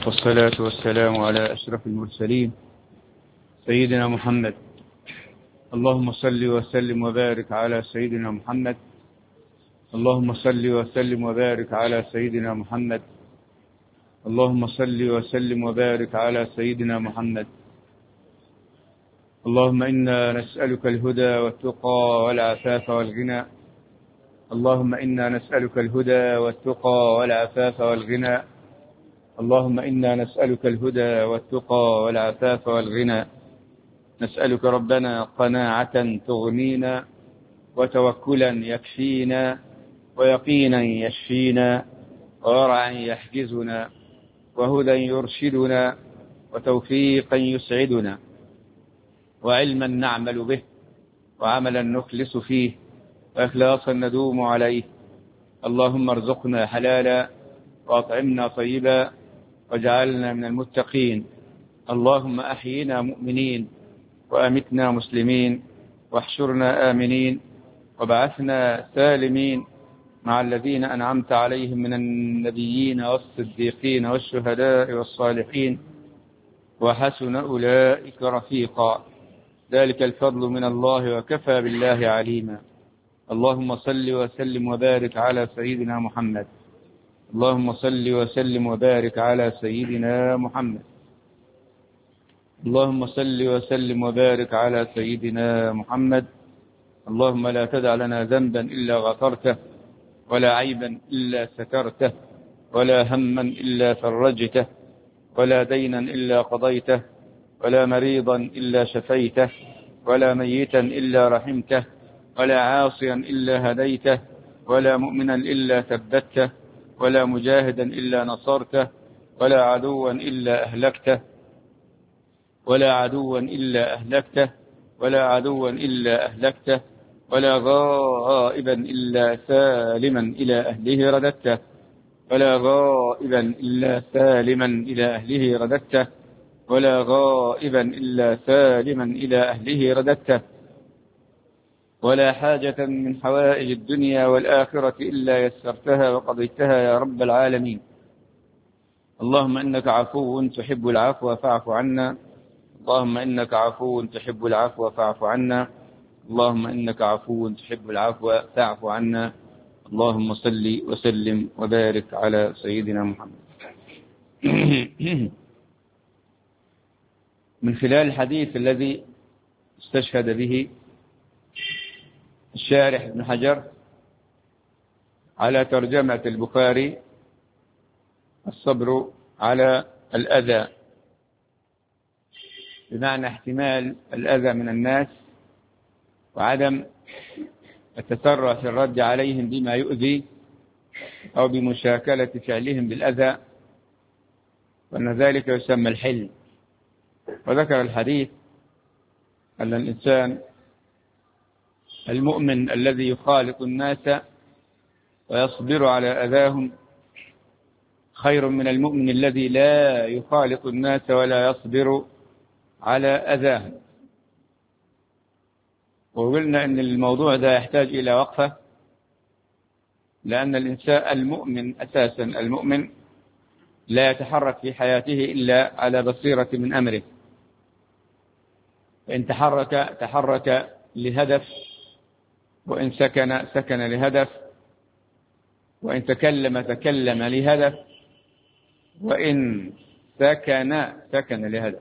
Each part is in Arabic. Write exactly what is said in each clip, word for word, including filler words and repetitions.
والصلاة والسلام على أشرف المرسلين سيدنا محمد. اللهم صل وسلم وبارك على سيدنا محمد. اللهم صل وسلم وبارك على سيدنا محمد. اللهم صل وسلم وبارك على سيدنا محمد. اللهم إنا نسألك الهدى والتقى والعفاف والغنى. اللهم إنا نسألك الهدى والتقى والعفاف والغنى. اللهم إنا نسألك الهدى والتقى والعفاف والغنى. نسألك ربنا قناعة تغنينا، وتوكلا يكفينا، ويقينا يشفينا، وورعا يحجزنا، وهدى يرشدنا، وتوفيقا يسعدنا، وعلما نعمل به، وعملا نخلص فيه، وإخلاصا ندوم عليه. اللهم ارزقنا حلالا، وأطعمنا طيبا، واجعلنا من المتقين. اللهم أحينا مؤمنين، وأمتنا مسلمين، واحشرنا آمنين، وبعثنا سالمين مع الذين أنعمت عليهم من النبيين والصديقين والشهداء والصالحين، وحسن أولئك رفيقا. ذلك الفضل من الله، وكفى بالله عليما. اللهم صل وسلم وبارك على سيدنا محمد. اللهم صل وسلم وبارك على سيدنا محمد. اللهم صل وسلم وبارك على سيدنا محمد. اللهم لا تدع لنا ذنبا إلا غفرته، ولا عيبا إلا سترته، ولا هما إلا فرجته، ولا دينا إلا قضيته، ولا مريضا إلا شفيته، ولا ميتا إلا رحمته، ولا عاصيا إلا هديته، ولا مؤمنا إلا ثبته، ولا مجاهدا إلا نصرته، ولا عدوا إلا أهلكته، ولا عدوا إلا أهلكته، ولا عدوا إلا أهلكته، ولا غائبا إلا سالما إلى أهله رددته، ولا غائبا إلا سالما إلى أهله رددته، ولا غائبا إلا سالما إلى أهله رددته، ولا حاجة من حوائج الدنيا والآخرة إلا يسرتها وقضيتها يا رب العالمين. اللهم إنك عفو تحب العفو فاعف عنا. اللهم إنك عفو تحب العفو فاعف عنا. اللهم إنك عفو تحب العفو فاعف عنا. اللهم صل وسلم وبارك على سيدنا محمد. من خلال الحديث الذي استشهد به الشارح ابن حجر على ترجمة البخاري، الصبر على الأذى، بمعنى احتمال الأذى من الناس، وعدم التسرع في الرد عليهم بما يؤذي أو بمشاكلة فعلهم بالأذى، وأن ذلك يسمى الحلم. وذكر الحديث أن الإنسان المؤمن الذي يخالط الناس ويصبر على أذاهم خير من المؤمن الذي لا يخالط الناس ولا يصبر على أذاهم. وقلنا أن الموضوع ده يحتاج إلى وقفة، لأن الإنسان المؤمن أساسا المؤمن لا يتحرك في حياته إلا على بصيرة من أمره. فإن تحرك تحرك لهدف، وإن سكن سكن لهدف، وإن تكلم تكلم لهدف، وإن سكن سكن لهدف،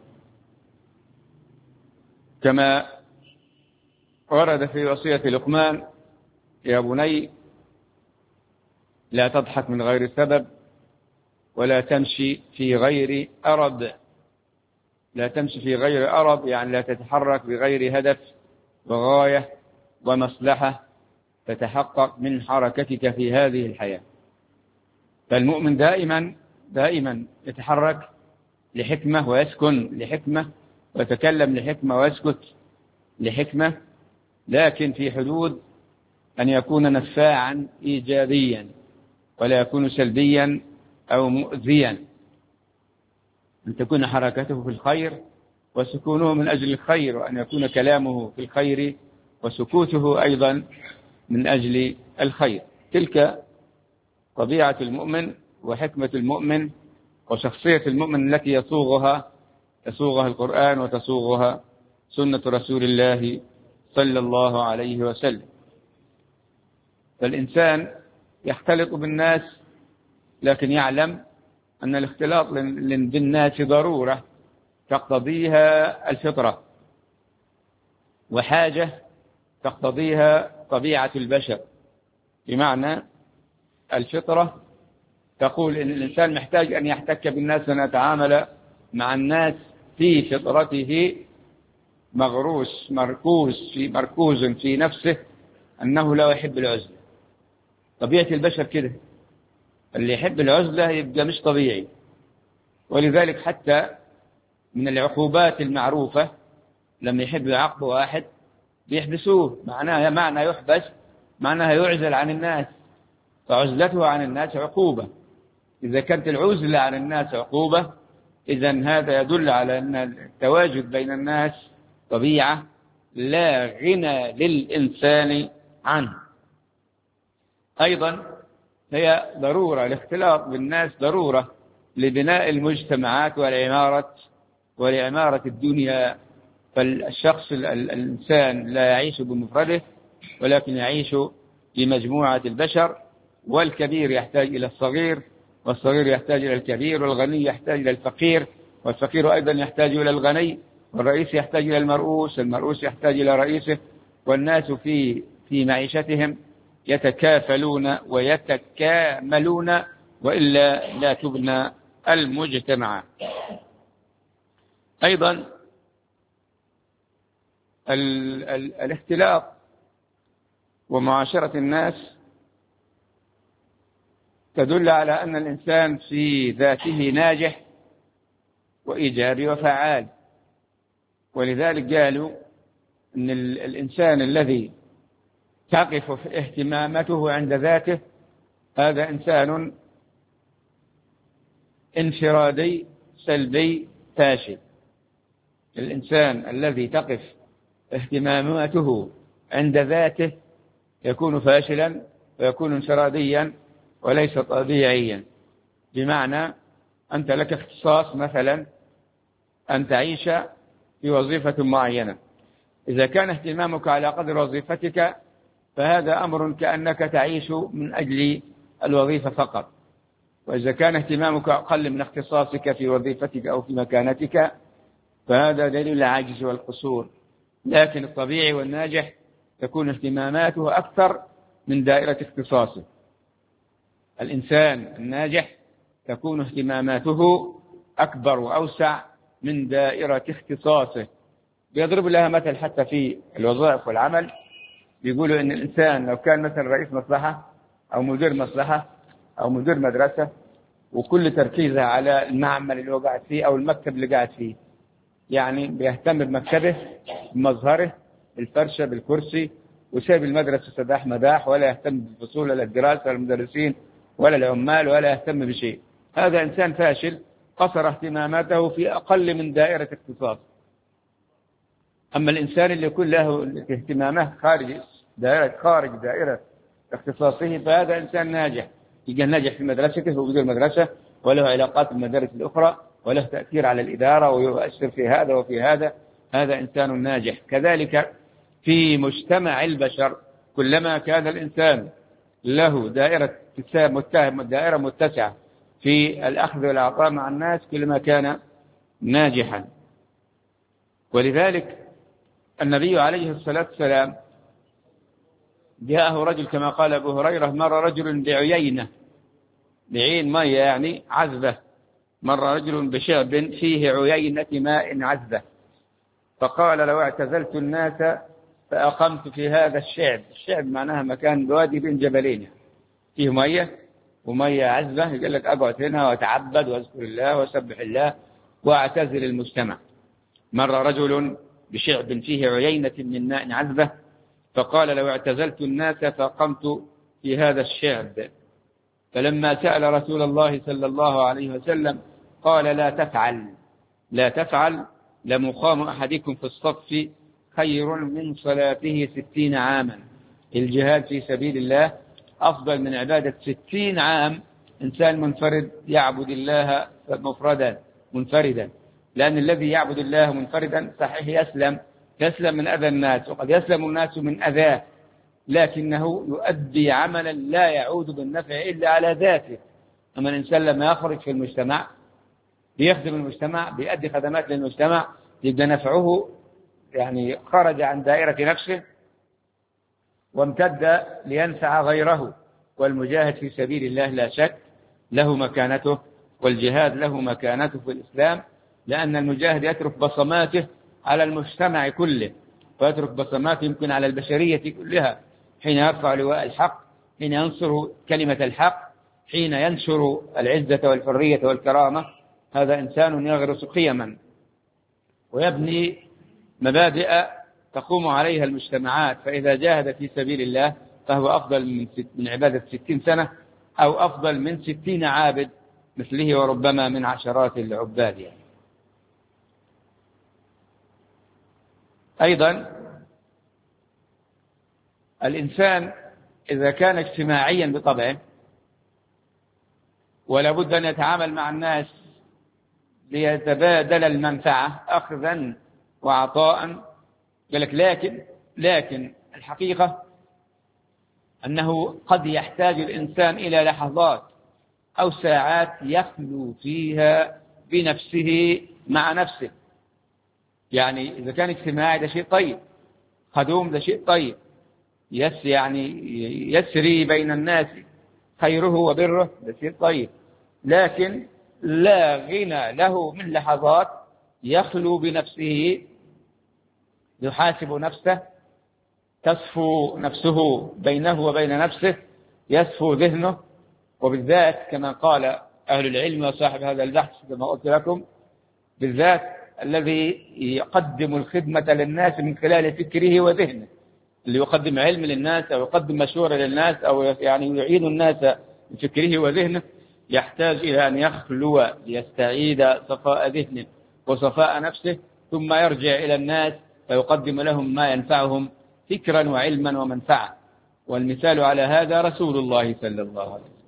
كما ورد في وصية لقمان: يا بني لا تضحك من غير سبب، ولا تمشي في غير أرب. لا تمشي في غير أرب يعني لا تتحرك بغير هدف وغاية ومصلحة تتحقق من حركتك في هذه الحياة. فالمؤمن دائما دائما يتحرك لحكمة، ويسكن لحكمة، ويتكلم لحكمة، ويسكت لحكمة، لكن في حدود أن يكون نفاعا إيجابيا، ولا يكون سلبيا أو مؤذيا. أن تكون حركته في الخير وسكونه من أجل الخير، وأن يكون كلامه في الخير وسكوته أيضا من أجل الخير. تلك طبيعة المؤمن وحكمة المؤمن وشخصية المؤمن التي يصوغها يصوغها القرآن وتصوغها سنة رسول الله صلى الله عليه وسلم. فالإنسان يختلط بالناس، لكن يعلم أن الاختلاط بالناس ضرورة تقتضيها الفطرة، وحاجة تقتضيها طبيعة البشر. بمعنى الفطرة تقول إن الإنسان محتاج أن يحتك بالناس وأن يتعامل مع الناس، في فطرته مغروس مركوز في مركوز في نفسه أنه لا يحب العزلة. طبيعة البشر كده، اللي يحب العزلة يبقى مش طبيعي. ولذلك حتى من العقوبات المعروفة لما يحب يعاقب واحد بيحبسوه، معناها معنى يحبس معناها يعزل عن الناس، فعزلته عن الناس عقوبة. إذا كانت العزلة عن الناس عقوبة، إذن هذا يدل على أن التواجد بين الناس طبيعة لا غنى للإنسان عنه. أيضا هي ضرورة، الاختلاط بالناس ضرورة لبناء المجتمعات والعمارة ولعمارة الدنيا. فالشخص الإنسان لا يعيش بمفرده، ولكن يعيش بمجموعة البشر، والكبير يحتاج إلى الصغير، والصغير يحتاج إلى الكبير، والغني يحتاج إلى الفقير، والفقير أيضا يحتاج إلى الغني، والرئيس يحتاج إلى المرؤوس، المرؤوس يحتاج إلى رئيسه. والناس في في معيشتهم يتكافلون ويتكاملون، وإلا لا تبنى المجتمع. أيضا ال ال الاختلاط ومعاشرة الناس تدل على أن الإنسان في ذاته ناجح وإيجابي وفعال. ولذلك قالوا أن الإنسان الذي تقف اهتمامته عند ذاته هذا إنسان انفرادي سلبي فاشل. الإنسان الذي تقف اهتماماته عند ذاته يكون فاشلا ويكون انفراديا وليس طبيعيا. بمعنى أنت لك اختصاص مثلا أن تعيش في وظيفة معينة، إذا كان اهتمامك على قدر وظيفتك فهذا أمر كأنك تعيش من أجل الوظيفة فقط. وإذا كان اهتمامك أقل من اختصاصك في وظيفتك أو في مكانتك فهذا دليل العجز والقصور. لكن الطبيعي والناجح تكون اهتماماته أكثر من دائرة اختصاصه. الإنسان الناجح تكون اهتماماته أكبر وأوسع من دائرة اختصاصه. بيضرب لها مثل حتى في الوظائف والعمل، بيقولوا إن الإنسان لو كان مثلا رئيس مصلحة أو مدير مصلحة أو مدير مدرسة وكل تركيزه على المعمل اللي هو قاعد فيه أو المكتب اللي قاعد فيه، يعني بيهتم بمكتبه بمظهره بالفرشة بالكرسي، وسيب المدرسة سداح مداح، ولا يهتم بالفصول ولا الدراسة ولا المدرسين ولا العمال ولا يهتم بشيء، هذا إنسان فاشل قصر اهتماماته في أقل من دائرة اختصاص. أما الإنسان اللي يكون له اهتمامه خارج دائرة خارج دائرة اختصاصه فهذا إنسان ناجح، يجي ناجح في مدرسته ومدير المدرسة وله علاقات بالمدارس الأخرى وله تأثير على الإدارة ويؤثر في هذا وفي هذا، هذا إنسان ناجح. كذلك في مجتمع البشر كلما كان الإنسان له دائرة متهم دائرة متسعة في الأخذ والعطاء مع الناس كلما كان ناجحا. ولذلك النبي عليه الصلاة والسلام جاءه رجل كما قال أبو هريرة، مر رجل بعيينة، بعين مية يعني عذبة، مر رجل بشعب فيه عيينة ماء عذبة، فقال لو اعتزلت الناس فأقمت في هذا الشعب. الشعب معناها مكان بوادي بين جبلين فيه مية ومية عذبة، يقول لك أقعد هنا وأتعبد وأذكر الله وأسبح الله وأعتزل المجتمع. مر رجل بشعب فيه عيينة من ماء عذبة فقال لو اعتزلت الناس فقمت في هذا الشعب. فلما سأل رسول الله صلى الله عليه وسلم قال لا تفعل لا تفعل لمقام أحدكم في الصف خير من صلاته ستين عاما. الجهاد في سبيل الله أفضل من عبادة ستين عام إنسان منفرد يعبد الله مفردا منفردا، لأن الذي يعبد الله منفردا صحيح يسلم يسلم من أذى الناس، وقد يسلم الناس من أذاه، لكنه يؤدي عملا لا يعود بالنفع إلا على ذاته. أما الإنسان لما يخرج في المجتمع بيخدم المجتمع، بيؤدي خدمات للمجتمع، يبقى نفعه يعني خرج عن دائرة نفسه وامتد لينفع غيره. والمجاهد في سبيل الله لا شك له مكانته، والجهاد له مكانته في الإسلام، لأن المجاهد يترك بصماته على المجتمع كله، ويترك بصماته يمكن على البشرية كلها، حين يرفع لواء الحق، حين ينصر كلمة الحق، حين ينشر العزة والحرية والكرامة. هذا إنسان يغرس قيما ويبني مبادئ تقوم عليها المجتمعات، فإذا جاهد في سبيل الله فهو أفضل من, من عبادة ستين سنة، أو أفضل من ستين عابد مثله، وربما من عشرات العباد يعني. أيضا الإنسان إذا كان اجتماعيا بطبعه ولا بد أن يتعامل مع الناس ليتبادل المنفعة أخذا وعطاء، لكن لكن الحقيقة أنه قد يحتاج الإنسان إلى لحظات أو ساعات يخلو فيها بنفسه مع نفسه. يعني إذا كان اجتماعي ده شيء طيب، خدوم ده شيء طيب، يس يعني يسري بين الناس خيره وبره ده شيء طيب، لكن لا غنى له من لحظات يخلو بنفسه، يحاسب نفسه، تصفو نفسه بينه وبين نفسه، يصفو ذهنه. وبالذات كما قال أهل العلم وصاحب هذا البحث كما قلت لكم، بالذات الذي يقدم الخدمة للناس من خلال فكره وذهنه، اللي يقدم علم للناس أو يقدم مشورة للناس أو يعني يعين الناس بفكره وذهنه، يحتاج إلى أن يخلو ليستعيد صفاء ذهنه وصفاء نفسه، ثم يرجع إلى الناس فيقدم لهم ما ينفعهم فكرا وعلما ومنفعة. والمثال على هذا رسول الله صلى الله عليه وسلم.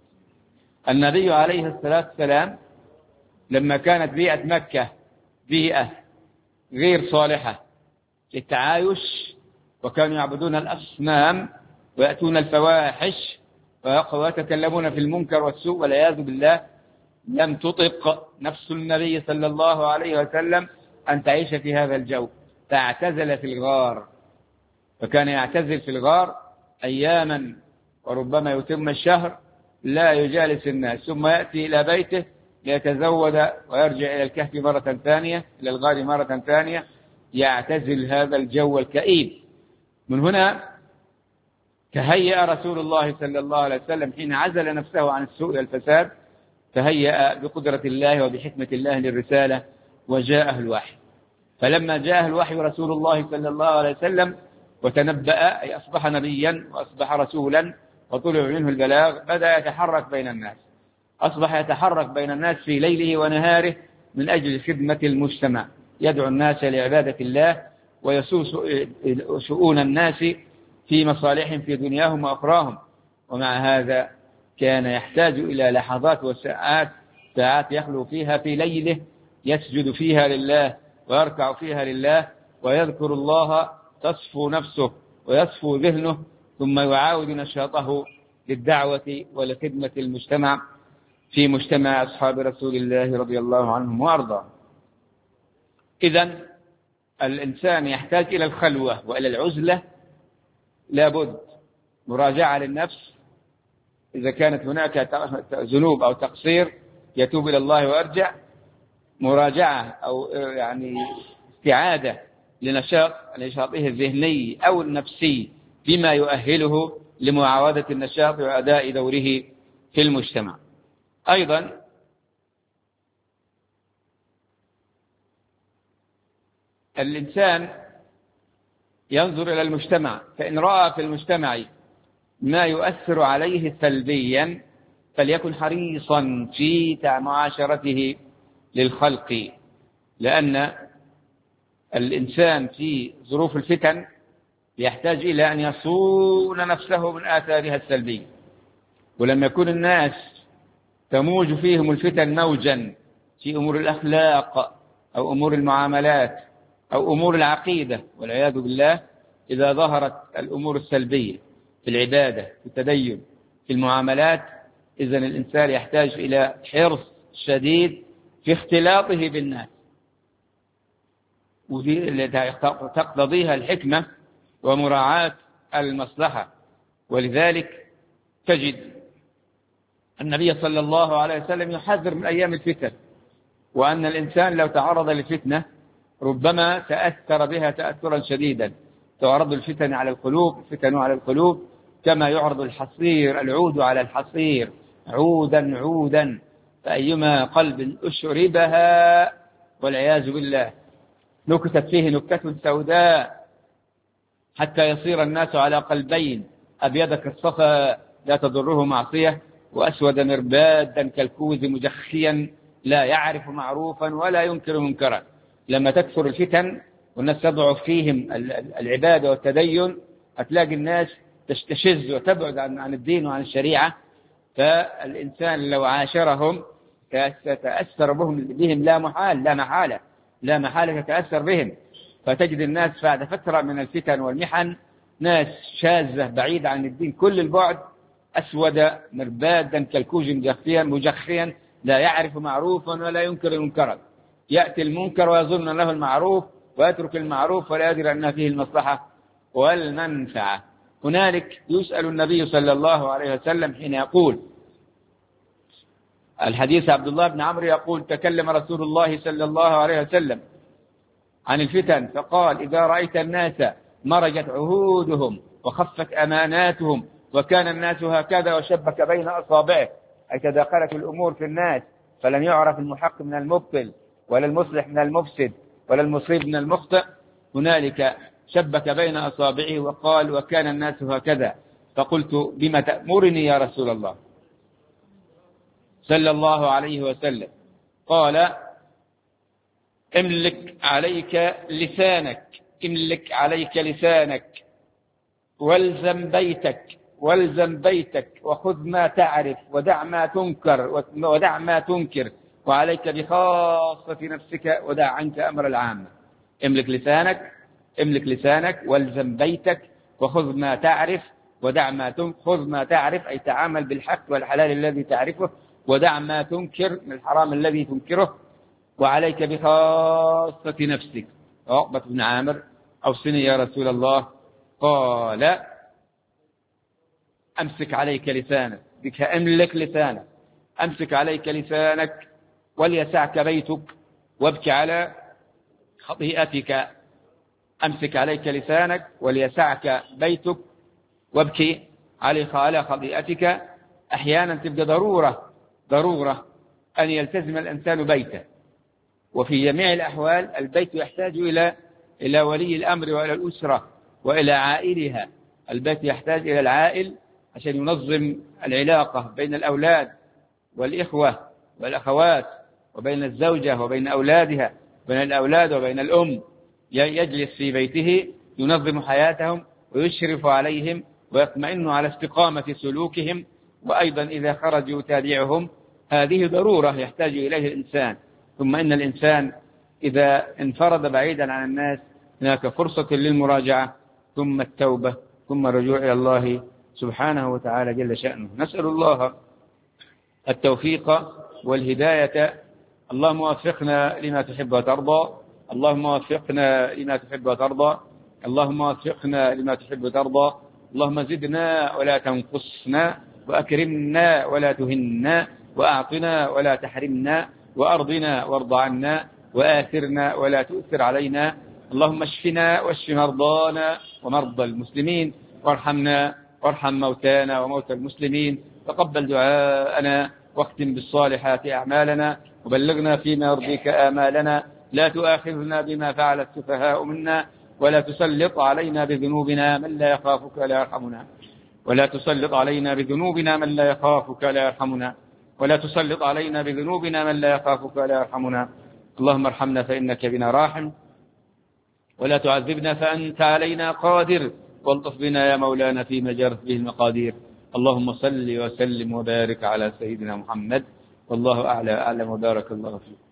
النبي عليه الصلاة والسلام لما كانت بيئة مكة بيئة غير صالحة للتعايش، وكانوا يعبدون الأصنام ويأتون الفواحش ويتكلمون في المنكر والسوء والعياذ بالله، لم تطق نفس النبي صلى الله عليه وسلم أن تعيش في هذا الجو، فاعتزل في الغار. فكان يعتزل في الغار أياما وربما يتم الشهر لا يجالس الناس، ثم يأتي إلى بيته ليتزود ويرجع إلى الكهف مرة ثانية، إلى الغار مرة ثانية، يعتزل هذا الجو الكئيب. من هنا تهيأ رسول الله صلى الله عليه وسلم حين عزل نفسه عن السوء والفساد، تهيأ بقدرة الله وبحكمة الله للرسالة، وجاءه الوحي. فلما جاءه الوحي رسول الله صلى الله عليه وسلم وتنبأ، أي أصبح نبيا وأصبح رسولا وطلب منه البلاغ، بدأ يتحرك بين الناس، أصبح يتحرك بين الناس في ليله ونهاره من أجل خدمة المجتمع، يدعو الناس لعبادة الله ويسوس شؤون الناس في مصالحهم في دنياهم وأخراهم. ومع هذا كان يحتاج إلى لحظات وساعات ساعات يخلو فيها في ليله، يسجد فيها لله ويركع فيها لله ويذكر الله، تصفو نفسه ويصفو ذهنه، ثم يعاود نشاطه للدعوة ولخدمة المجتمع في مجتمع أصحاب رسول الله رضي الله عنهم وأرضاهم. إذن الإنسان يحتاج إلى الخلوة وإلى العزلة، لابد مراجعة للنفس، إذا كانت هناك ذنوب أو تقصير يتوب إلى الله ويرجع، مراجعة أو يعني استعادة لنشاط نشاطه الذهني أو النفسي بما يؤهله لمعاودة النشاط وأداء دوره في المجتمع. أيضا الإنسان ينظر إلى المجتمع، فإن رأى في المجتمع ما يؤثر عليه سلبيا فليكن حريصا في معاشرته للخلق، لأن الإنسان في ظروف الفتن يحتاج إلى أن يصون نفسه من آثارها السلبية. ولما يكون الناس تموج فيهم الفتن موجا في أمور الأخلاق أو أمور المعاملات أو أمور العقيدة والعياذ بالله. إذا ظهرت الأمور السلبية في العبادة في التدين في المعاملات، إذن الإنسان يحتاج إلى حرص شديد في اختلاطه بالناس، ودي تقتضيها الحكمة ومراعاة المصلحة. ولذلك تجد النبي صلى الله عليه وسلم يحذر من أيام الفتن، وأن الإنسان لو تعرض للفتنة ربما تأثر بها تأثرا شديدا. تعرض الفتن على القلوب الفتن على القلوب كما يعرض الحصير العود على الحصير عودا عودا، فأيما قلب أشربها والعياذ بالله نكتت فيه نكتة سوداء حتى يصير الناس على قلبين، أبيض كالصفا لا تضره معصية، وأسود مربادا كالكوز مجخيا لا يعرف معروفا ولا ينكر منكرا. لما تكثر الفتن والناس تضعف فيهم العبادة والتدين، هتلاقي الناس تشتز وتبعد عن الدين وعن الشريعة. فالإنسان لو عاشرهم تتأثر بهم بهم لا محال لا محالة لا محالة تتأثر بهم. فتجد الناس بعد فترة من الفتن والمحن ناس شاذة بعيدة عن الدين كل البعد، أسود مربادا كالكوز مجخيا مجخيا لا يعرف معروفا ولا ينكر منكرا. يأتي المنكر ويظن له المعروف ويترك المعروف ولا يدري أن فيه المصلحة والمنفعة. هنالك يسأل النبي صلى الله عليه وسلم حين يقول الحديث عبد الله بن عمرو يقول تكلم رسول الله صلى الله عليه وسلم عن الفتن فقال إذا رأيت الناس مرجت عهودهم وخفت أماناتهم وكان الناس هكذا وشبك بين أصابعه، أي تداخلت الأمور في الناس فلم يعرف المحق من المبطل ولا المصلح من المفسد ولا المصيب من المخطئ، هنالك شبك بين أصابعه وقال وكان الناس هكذا. فقلت بما تأمرني يا رسول الله صلى الله عليه وسلم؟ قال املك عليك لسانك املك عليك لسانك والزم بيتك والزم بيتك وخذ ما تعرف ودع ما تنكر ودع ما تنكر وعليك بخاصة نفسك ودع عنك أمر العامة. املك لسانك املك لسانك والزم بيتك وخذ ما تعرف ودع ما تنكر. خذ ما تعرف أي تعامل بالحق والحلال الذي تعرفه، ودع ما تنكر من الحرام الذي تنكره، وعليك بخاصة نفسك. عقبة بن عامر أوصني يا رسول الله. قال أمسك عليك لسانك، بك أملك لسانك، أمسك عليك لسانك وليسعك بيتك وابكي على خطيئتك. أمسك عليك لسانك وليسعك بيتك وابكي على خطيئتك. أحيانا تبقى ضرورة ضرورة أن يلتزم الإنسان بيته، وفي جميع الأحوال البيت يحتاج إلى إلى ولي الأمر وإلى الأسرة وإلى عائلها. البيت يحتاج إلى العائل عشان ينظم العلاقة بين الأولاد والإخوة والأخوات وبين الزوجة وبين أولادها بين الأولاد وبين الأم. يجلس في بيته ينظم حياتهم ويشرف عليهم ويطمئن على استقامة سلوكهم، وأيضا إذا خرجوا يتابعهم. هذه ضرورة يحتاج إليه الإنسان. ثم إن الإنسان إذا انفرد بعيدا عن الناس هناك فرصة للمراجعة ثم التوبة ثم الرجوع إلى الله سبحانه وتعالى جل شأنه. نسأل الله التوفيق والهداية. اللهم وفقنا لما تحب وترضى اللهم وفقنا لما تحب وترضى اللهم وفقنا لما تحب وترضى. اللهم زدنا ولا تنقصنا وأكرمنا ولا تهنا وأعطنا ولا تحرمنا وأرضنا وارض عنا وآثرنا ولا تؤثر علينا. اللهم اشفنا واشف مرضانا ومرضى المسلمين وارحمنا وارحم موتانا وموتى المسلمين. تقبل دعاءنا واختم بالصالحات أعمالنا وبلغنا فيما يرضيك آمالنا. لا تؤاخذنا بما فعل السفهاء منا ولا تسلط علينا بذنوبنا من لا يخافك ولا يرحمنا ولا تسلط علينا بذنوبنا من لا يخافك ولا يرحمنا ولا تسلط علينا بذنوبنا من لا يخافك ولا يرحمنا. اللهم ارحمنا فإنك بنا راحم ولا تعذبنا فأنت علينا قادر والطف بنا يا مولانا فيما جرت به المقادير. اللهم صل وسلم وبارك على سيدنا محمد والله أعلى أعلم وبارك الله فيك.